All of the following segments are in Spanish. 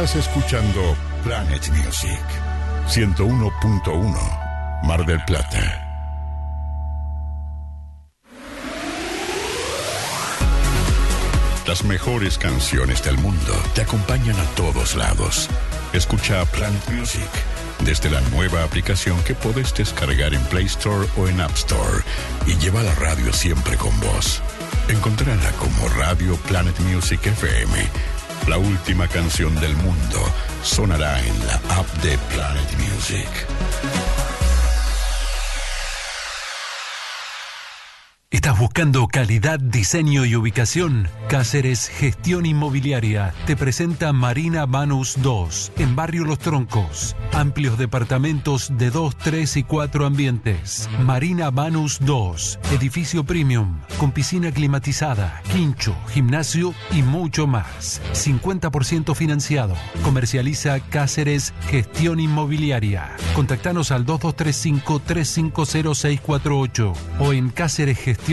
Estás escuchando Planet Music 101.1 Mar del Plata. Las mejores canciones del mundo te acompañan a todos lados. Escucha Planet Music desde la nueva aplicación que podés descargar en Play Store o en App Store y lleva la radio siempre con vos. Encontrala como Radio Planet Music FM. La última canción del mundo sonará en la app de Planet Music. ¿Estás buscando calidad, diseño y ubicación? Cáceres Gestión Inmobiliaria te presenta Marina Banus 2 en Barrio Los Troncos. Amplios departamentos de 2, 3 y 4 ambientes. Marina Banus 2, edificio premium, con piscina climatizada, quincho, gimnasio y mucho más. 50% financiado. Comercializa Cáceres Gestión Inmobiliaria. Contactanos al 2235-350648 o en cáceresgestión.com.ar.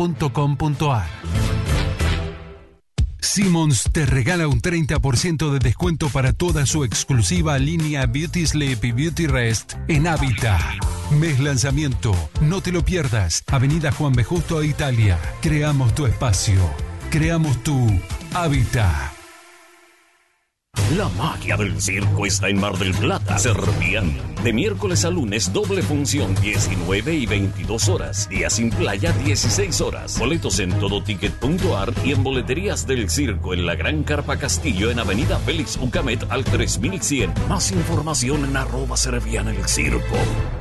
Simmons te regala un 30% de descuento para toda su exclusiva línea Beauty Sleep y Beauty Rest en Hábitat. Mes lanzamiento, no te lo pierdas. Avenida Juan B. Justo, Italia. Creamos tu espacio. Creamos tu Hábitat. La magia del circo está en Mar del Plata. Servian. De miércoles a lunes, doble función, 19 y 22 horas. Día sin playa, 16 horas. Boletos en todoticket.ar y en boleterías del circo en la Gran Carpa Castillo en Avenida Félix Ucamet al 3100. Más información en @Servian el circo.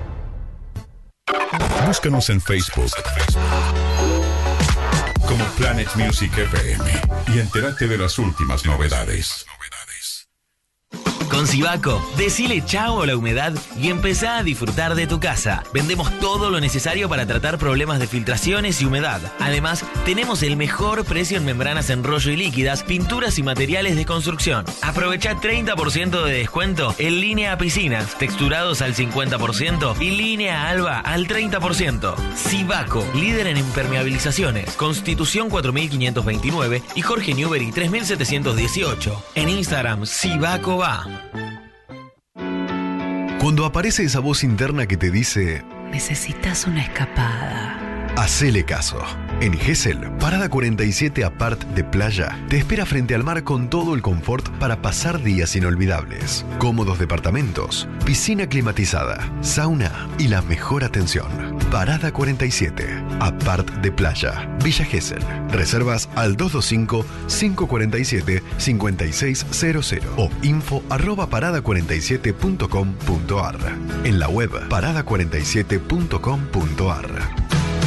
Búscanos en Facebook como Planet Music FM y entérate de las últimas novedades. Con Sivaco, decile chao a la humedad y empezá a disfrutar de tu casa. Vendemos todo lo necesario para tratar problemas de filtraciones y humedad. Además, tenemos el mejor precio en membranas en rollo y líquidas, pinturas y materiales de construcción. Aprovecha 30% de descuento en línea a piscinas, texturados al 50% y línea alba al 30%. Sivaco, líder en impermeabilizaciones. Constitución 4529 y Jorge Newbery 3718. En Instagram, Sivaco va. Cuando aparece esa voz interna que te dice: necesitas una escapada. Hacele caso. En Gesell, Parada 47 Apart de Playa, te espera frente al mar con todo el confort para pasar días inolvidables. Cómodos departamentos, piscina climatizada, sauna y la mejor atención. Parada 47 Apart de Playa, Villa Gesell. Reservas al 225-547-5600 o info@parada47.com.ar. En la web parada47.com.ar.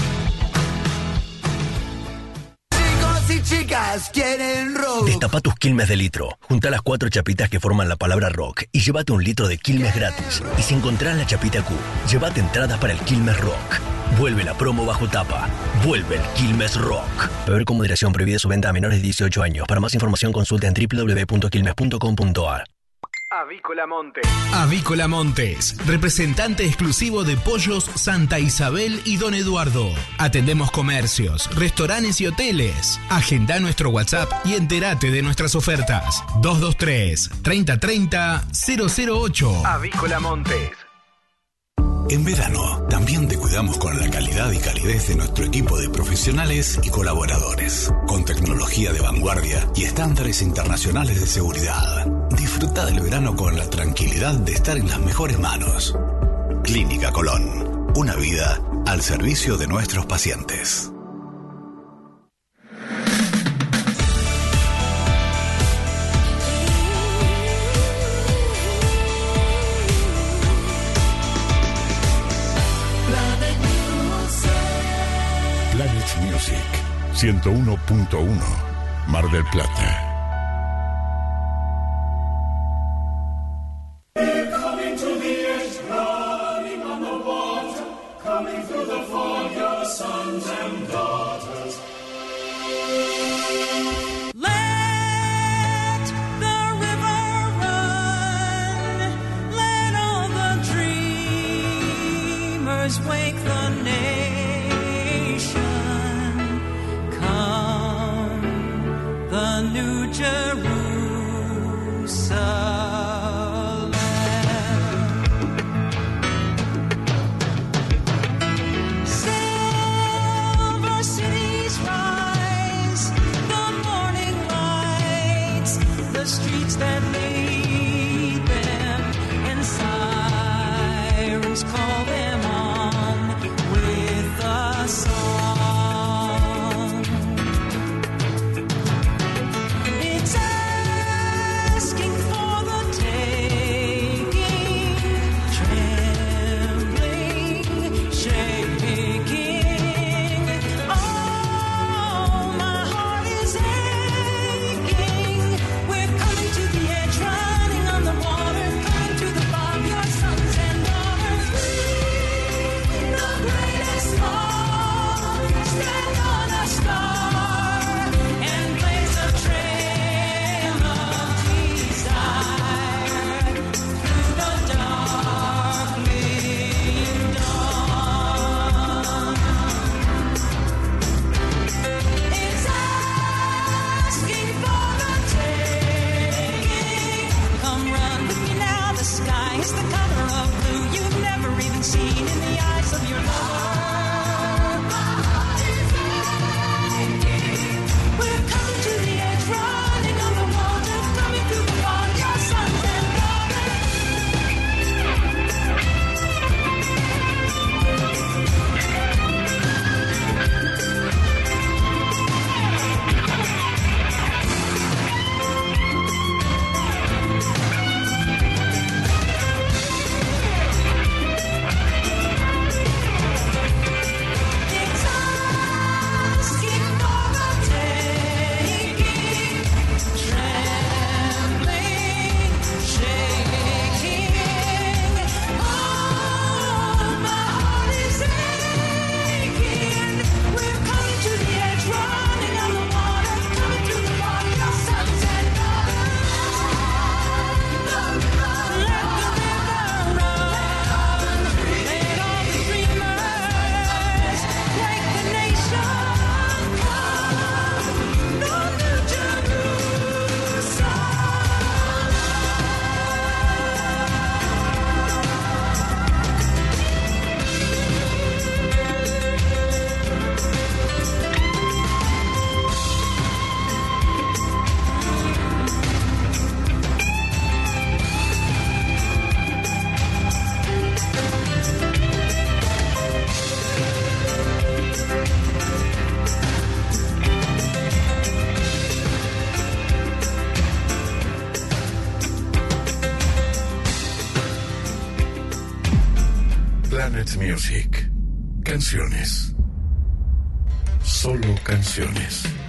Chicas quieren rock. Destapa tus Quilmes de litro. Junta las 4 chapitas que forman la palabra rock y llévate un litro de Quilmes gratis. Y si encontrás la chapita Q, llévate entradas para el Quilmes Rock. Vuelve la promo bajo tapa. Vuelve el Quilmes Rock. Beber con moderación, prohibida su venta a menores de 18 años. Para más información consulta en www.quilmes.com.ar. Avícola Montes. Avícola Montes, representante exclusivo de Pollos Santa Isabel y Don Eduardo. Atendemos comercios, restaurantes y hoteles. Agenda nuestro WhatsApp y entérate de nuestras ofertas. 223-3030-008. Avícola Montes. En verano, también te cuidamos con la calidad y calidez de nuestro equipo de profesionales y colaboradores, con tecnología de vanguardia y estándares internacionales de seguridad. Disfruta del verano con la tranquilidad de estar en las mejores manos. Clínica Colón, una vida al servicio de nuestros pacientes. Planet Music 101.1 Mar del Plata. Wake the nation, come the New Jerusalem. Planet Music. Canciones. Solo canciones.